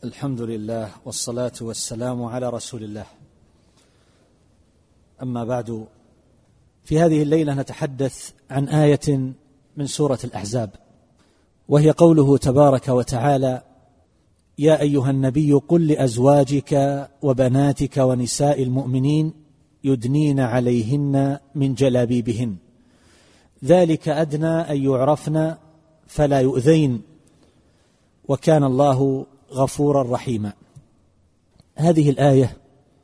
الحمد لله والصلاة والسلام على رسول الله. أما بعد، في هذه الليلة نتحدث عن آية من سورة الأحزاب، وهي قوله تبارك وتعالى: يا أيها النبي قل لأزواجك وبناتك ونساء المؤمنين يدنين عليهن من جلابيبهن ذلك أدنى أن يعرفن فلا يؤذين وكان الله غفورا رحيما. هذه الآية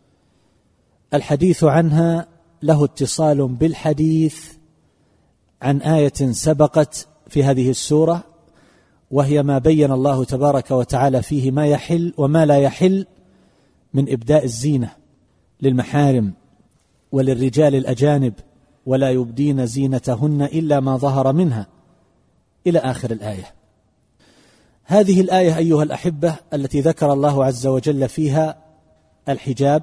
الحديث عنها له اتصال بالحديث عن آية سبقت في هذه السورة، وهي ما بين الله تبارك وتعالى فيه ما يحل وما لا يحل من إبداء الزينة للمحارم وللرجال الأجانب، ولا يبدين زينتهن إلا ما ظهر منها، إلى آخر الآية. هذه الآية أيها الأحبة التي ذكر الله عز وجل فيها الحجاب،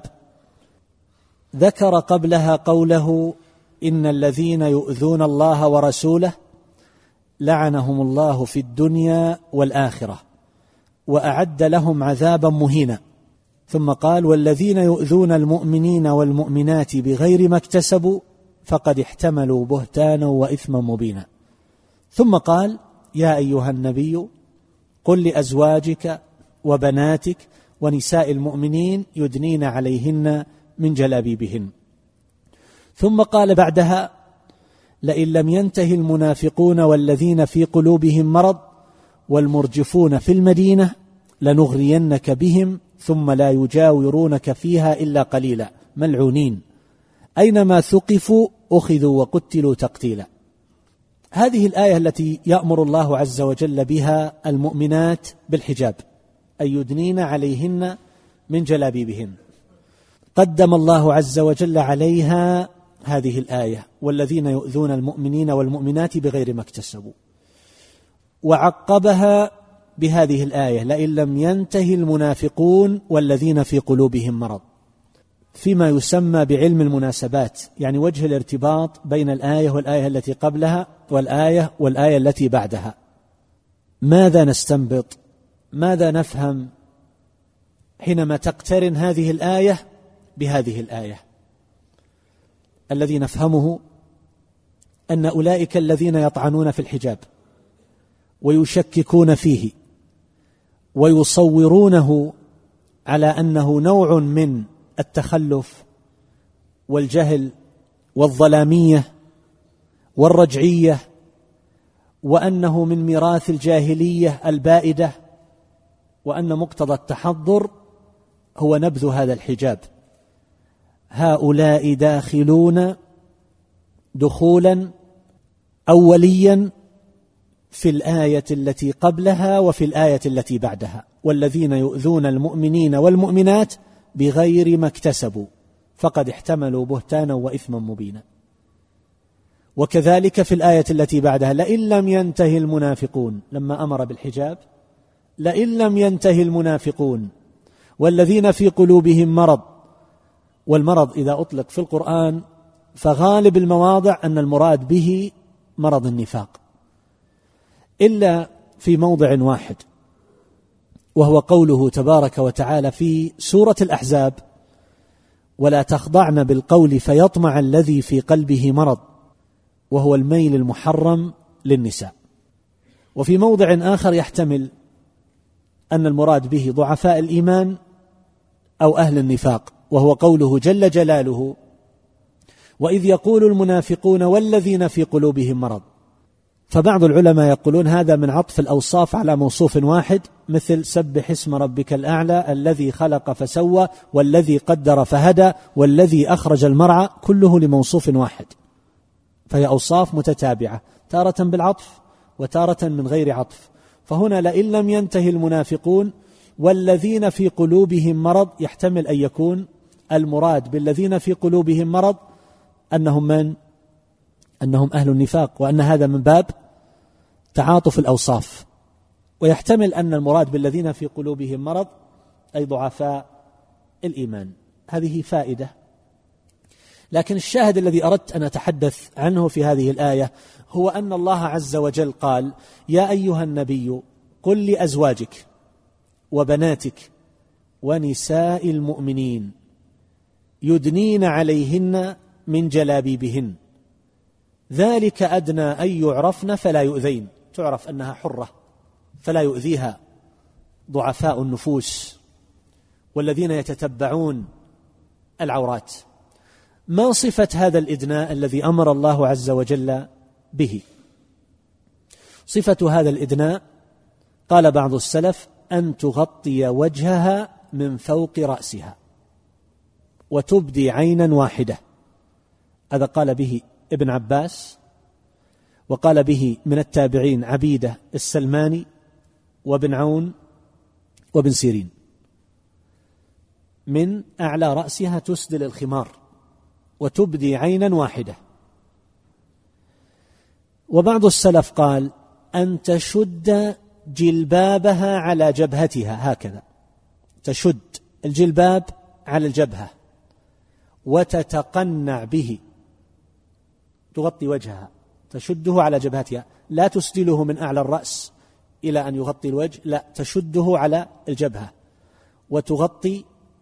ذكر قبلها قوله: إن الذين يؤذون الله ورسوله لعنهم الله في الدنيا والآخرة وأعد لهم عذابا مهينا. ثم قال: والذين يؤذون المؤمنين والمؤمنات بغير ما اكتسبوا فقد احتملوا بهتانا وإثما مبينا. ثم قال: يا أيها النبي قل لأزواجك وبناتك ونساء المؤمنين يدنين عليهن من جلابيبهن. ثم قال بعدها: لئن لم ينتهي المنافقون والذين في قلوبهم مرض والمرجفون في المدينة لنغرينك بهم ثم لا يجاورونك فيها إلا قليلا ملعونين أينما ثقفوا أخذوا وقتلوا تقتيلا. هذه الآية التي يأمر الله عز وجل بها المؤمنات بالحجاب، أن يدنين عليهن من جلابيبهن، قدم الله عز وجل عليها هذه الآية: والذين يؤذون المؤمنين والمؤمنات بغير ما اكتسبوا، وعقبها بهذه الآية: لئن لم ينتهي المنافقون والذين في قلوبهم مرض، فيما يسمى بعلم المناسبات، يعني وجه الارتباط بين الآية والآية التي قبلها والآية التي بعدها. ماذا نستنبط؟ ماذا نفهم حينما تقترن هذه الآية بهذه الآية؟ الذي نفهمه أن أولئك الذين يطعنون في الحجاب ويشككون فيه ويصورونه على أنه نوع من التخلف والجهل والظلامية والرجعية، وأنه من ميراث الجاهلية البائدة، وأن مقتضى التحضر هو نبذ هذا الحجاب. هؤلاء داخلون دخولا أوليا في الآية التي قبلها وفي الآية التي بعدها: والذين يؤذون المؤمنين والمؤمنات بغير ما اكتسبوا فقد احتملوا بهتانا وإثما مبينا. وكذلك في الآية التي بعدها: لئن لم ينتهي المنافقون، لما أمر بالحجاب: لئن لم ينتهي المنافقون والذين في قلوبهم مرض. والمرض إذا أطلق في القرآن فغالب المواضع أن المراد به مرض النفاق، إلا في موضع واحد، وهو قوله تبارك وتعالى في سورة الأحزاب: ولا تخضعن بالقول فيطمع الذي في قلبه مرض، وهو الميل المحرم للنساء. وفي موضع آخر يحتمل أن المراد به ضعفاء الإيمان أو أهل النفاق، وهو قوله جل جلاله: وإذ يقول المنافقون والذين في قلوبهم مرض. فبعض العلماء يقولون هذا من عطف الأوصاف على موصوف واحد، مثل سبح اسم ربك الأعلى الذي خلق فسوى والذي قدر فهدى والذي أخرج المرعى، كله لموصوف واحد، فهي أوصاف متتابعة، تارة بالعطف وتارة من غير عطف. فهنا لئن لم ينتهي المنافقون والذين في قلوبهم مرض، يحتمل أن يكون المراد بالذين في قلوبهم مرض أنهم من؟ أنهم أهل النفاق، وأن هذا من باب تعاطف الأوصاف. ويحتمل أن المراد بالذين في قلوبهم مرض أي ضعفاء الإيمان. هذه فائدة. لكن الشاهد الذي أردت أن أتحدث عنه في هذه الآية هو أن الله عز وجل قال: يا أيها النبي قل لأزواجك وبناتك ونساء المؤمنين يدنين عليهن من جلابيبهن ذلك أدنى أن يعرفن فلا يؤذين، تعرف أنها حرة فلا يؤذيها ضعفاء النفوس والذين يتتبعون العورات. ما صفة هذا الإدناء الذي أمر الله عز وجل به؟ صفة هذا الإدناء قال بعض السلف أن تغطي وجهها من فوق رأسها وتبدي عينا واحدة. هذا قال به ابن عباس، وقال به من التابعين عبيدة السلماني وابن عون وابن سيرين. من أعلى رأسها تسدل الخمار وتبدي عينا واحدة. وبعض السلف قال أن تشد جلبابها على جبهتها، هكذا تشد الجلباب على الجبهة وتتقنع به، تغطي وجهها، تشده على جبهتها، لا تسدله من أعلى الرأس إلى أن يغطي الوجه، لا، تشده على الجبهة وتغطي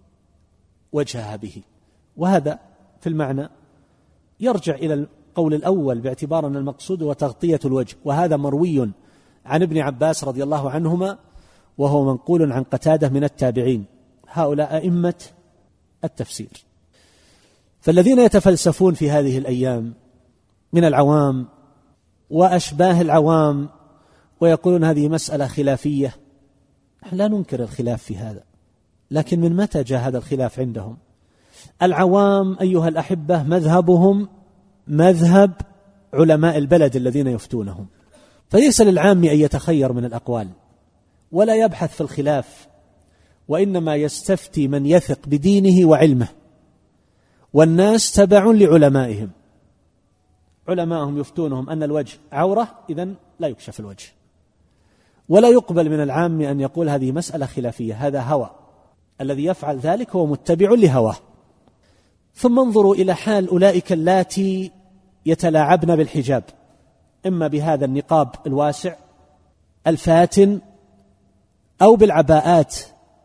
وجهها به. وهذا في المعنى يرجع إلى القول الأول باعتبار أن المقصود هو تغطية الوجه، وهذا مروي عن ابن عباس رضي الله عنهما، وهو منقول عن قتادة من التابعين، هؤلاء أئمة التفسير. فالذين يتفلسفون في هذه الأيام من العوام وأشباه العوام ويقولون هذه مسألة خلافية، لا ننكر الخلاف في هذا، لكن من متى جاء هذا الخلاف عندهم؟ العوام أيها الأحبة مذهبهم مذهب علماء البلد الذين يفتونهم، فليس للعام أن يتخير من الأقوال ولا يبحث في الخلاف، وإنما يستفتي من يثق بدينه وعلمه، والناس تبع لعلمائهم، علماءهم يفتونهم أن الوجه عورة، إذن لا يكشف الوجه. ولا يقبل من العام أن يقول هذه مسألة خلافية، هذا هوى، الذي يفعل ذلك هو متبع لهواه. ثم انظروا إلى حال أولئك اللاتي يتلاعبن بالحجاب، إما بهذا النقاب الواسع الفاتن أو بالعباءات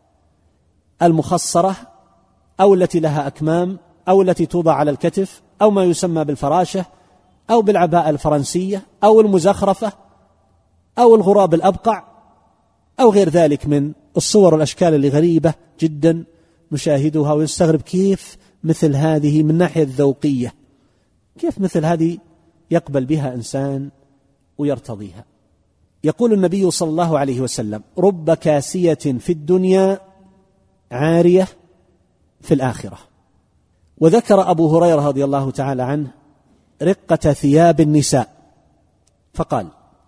المخصرة أو التي لها أكمام أو التي توضع على الكتف أو ما يسمى بالفراشة أو بالعباءة الفرنسية أو المزخرفة أو الغراب الأبقع أو غير ذلك من الصور والأشكال اللي غريبة جدا نشاهدها ويستغرب كيف مثل هذه من ناحية الذوقية، كيف مثل هذه يقبل بها إنسان ويرتضيها. يقول النبي صلى الله عليه وسلم: رب كاسية في الدنيا عارية في الآخرة. وذكر أبو هريرة رضي الله تعالى عنه رقة ثياب النساء فقال: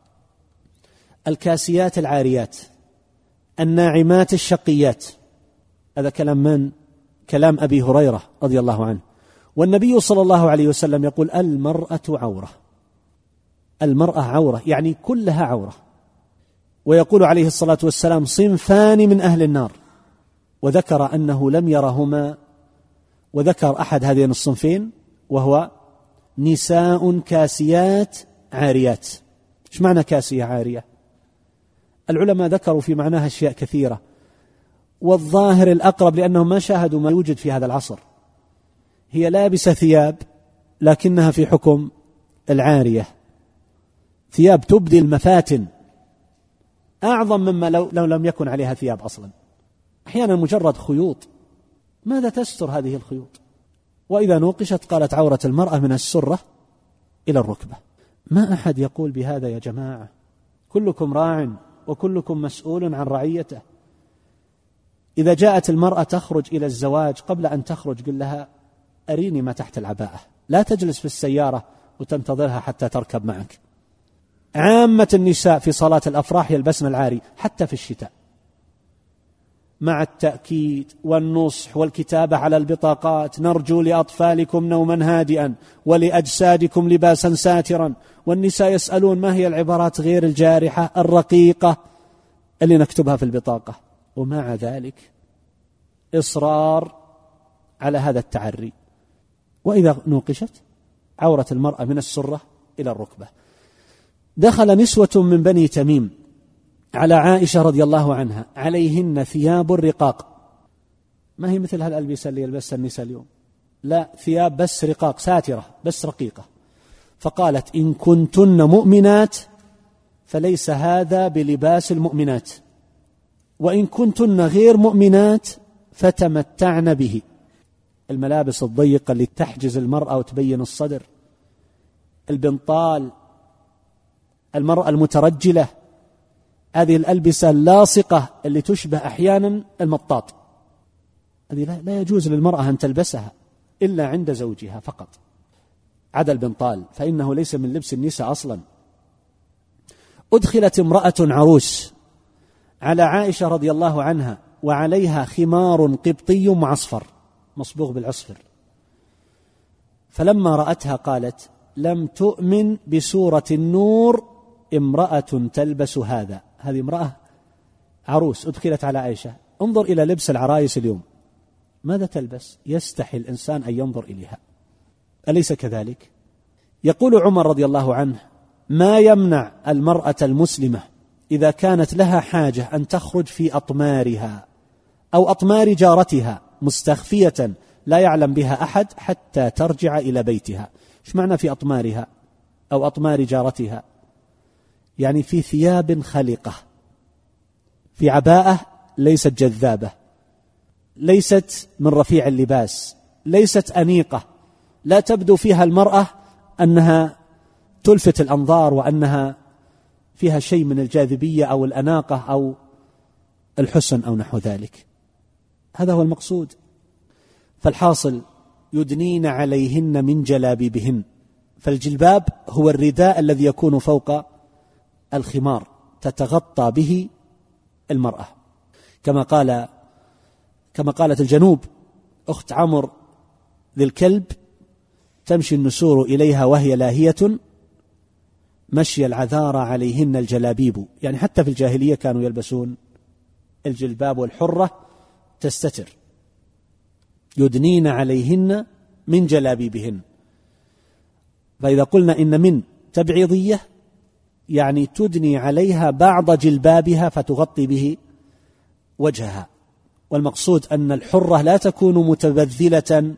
الكاسيات العاريات الناعمات الشقيات. هذا كلام من؟ كلام أبي هريرة رضي الله عنه. والنبي صلى الله عليه وسلم يقول: المرأة عورة، المرأة عورة، يعني كلها عورة. ويقول عليه الصلاة والسلام: صنفان من أهل النار، وذكر أنه لم يرهما، وذكر أحد هذين الصنفين وهو نساء كاسيات عاريات. إيش معنى كاسية عارية؟ العلماء ذكروا في معناها أشياء كثيرة، والظاهر الأقرب لأنهم ما شاهدوا ما يوجد في هذا العصر، هي لابسة ثياب لكنها في حكم العارية، ثياب تبدي المفاتن أعظم مما لو لم يكن عليها ثياب أصلا. أحيانا مجرد خيوط، ماذا تستر هذه الخيوط؟ وإذا نوقشت قالت: عورة المرأة من السرة إلى الركبة. ما أحد يقول بهذا يا جماعة، كلكم راع وكلكم مسؤول عن رعيته. إذا جاءت المرأة تخرج إلى الزواج، قبل أن تخرج قل لها: أريني ما تحت العباءة، لا تجلس في السيارة وتنتظرها حتى تركب معك. عامة النساء في صلاة الأفراح يلبسن العاري حتى في الشتاء، مع التأكيد والنصح والكتابة على البطاقات: نرجو لأطفالكم نوما هادئا ولأجسادكم لباسا ساترا. والنساء يسألون: ما هي العبارات غير الجارحة الرقيقة اللي نكتبها في البطاقة؟ ومع ذلك إصرار على هذا التعري. وإذا نوقشت عورة المرأة من السرة إلى الركبة. دخل نسوة من بني تميم على عائشة رضي الله عنها عليهن ثياب رقاق، ما هي مثل هالألبسة اللي يلبسها النساء اليوم، لا، ثياب بس رقاق، ساترة بس رقيقة. فقالت: إن كنتن مؤمنات فليس هذا بلباس المؤمنات، وإن كنتن غير مؤمنات فتمتعن به. الملابس الضيقة اللي تحجز المرأة وتبين الصدر، البنطال، المرأة المترجلة، هذه الألبسة اللاصقة اللي تشبه أحيانا المطاط، هذه لا يجوز للمرأة أن تلبسها إلا عند زوجها فقط، عدا البنطال فإنه ليس من لبس النساء أصلا. أدخلت امرأة عروس على عائشة رضي الله عنها وعليها خمار قبطي معصفر مصبوغ بالعصفر، فلما رأتها قالت: لم تؤمن بسورة النور امرأة تلبس هذا. هذه امرأة عروس أدخلت على عائشة. انظر إلى لبس العرايس اليوم، ماذا تلبس؟ يستحي الإنسان أن ينظر إليها، أليس كذلك؟ يقول عمر رضي الله عنه: ما يمنع المرأة المسلمة إذا كانت لها حاجة أن تخرج في أطمارها أو أطمار جارتها مستخفية لا يعلم بها أحد حتى ترجع إلى بيتها. إيش معنى في أطمارها أو أطمار جارتها؟ يعني في ثياب خلقة، في عباءة ليست جذابة، ليست من رفيع اللباس، ليست أنيقة، لا تبدو فيها المرأة أنها تلفت الأنظار وأنها فيها شيء من الجاذبية أو الأناقة أو الحسن أو نحو ذلك. هذا هو المقصود. فالحاصل: يدنين عليهن من جلابيبهن. فالجلباب هو الرداء الذي يكون فوق الخمار تتغطى به المرأة، كما قالت الجنوب أخت عمرو ذي الكلب: تمشي النسور إليها وهي لاهية مشي العذارى عليهن الجلابيب. يعني حتى في الجاهلية كانوا يلبسون الجلباب، والحرة تستتر. يدنين عليهن من جلابيبهن. فإذا قلنا إن من تبعيضية يعني تدني عليها بعض جلبابها فتغطي به وجهها. والمقصود أن الحرة لا تكون متبذلة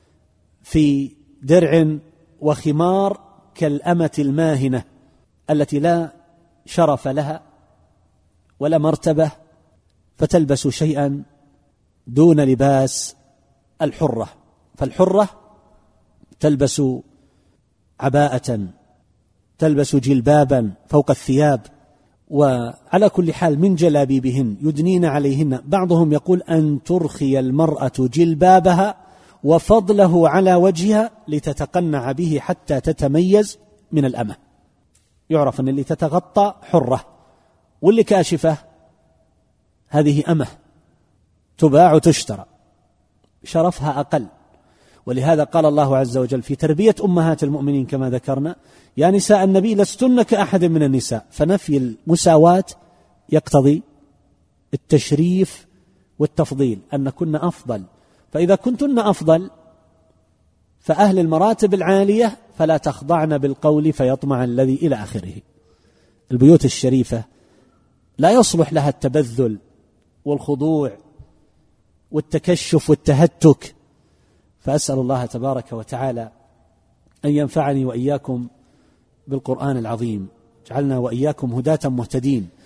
في درع وخمار كالأمة الماهنة التي لا شرف لها ولا مرتبة، فتلبس شيئا دون لباس الحرة. فالحرة تلبس عباءة، تلبس جلبابا فوق الثياب. وعلى كل حال من جلابيبهن يدنين عليهن. بعضهم يقول أن ترخي المرأة جلبابها وفضله على وجهها لتتقنع به حتى تتميز من الأمة. يعرف أن اللي تتغطى حرة، واللي كاشفة هذه أمة تباع وتشترى، شرفها أقل. ولهذا قال الله عز وجل في تربية أمهات المؤمنين كما ذكرنا: يا نساء النبي لستن كأحد من النساء. فنفي المساواة يقتضي التشريف والتفضيل، أن كن أفضل. فإذا كنتن أفضل فأهل المراتب العالية فلا تخضعن بالقول فيطمع الذي إلى آخره. البيوت الشريفة لا يصلح لها التبذل والخضوع والتكشف والتهتك. فأسأل الله تبارك وتعالى أن ينفعني وإياكم بالقرآن العظيم، جعلنا وإياكم هداة مهتدين.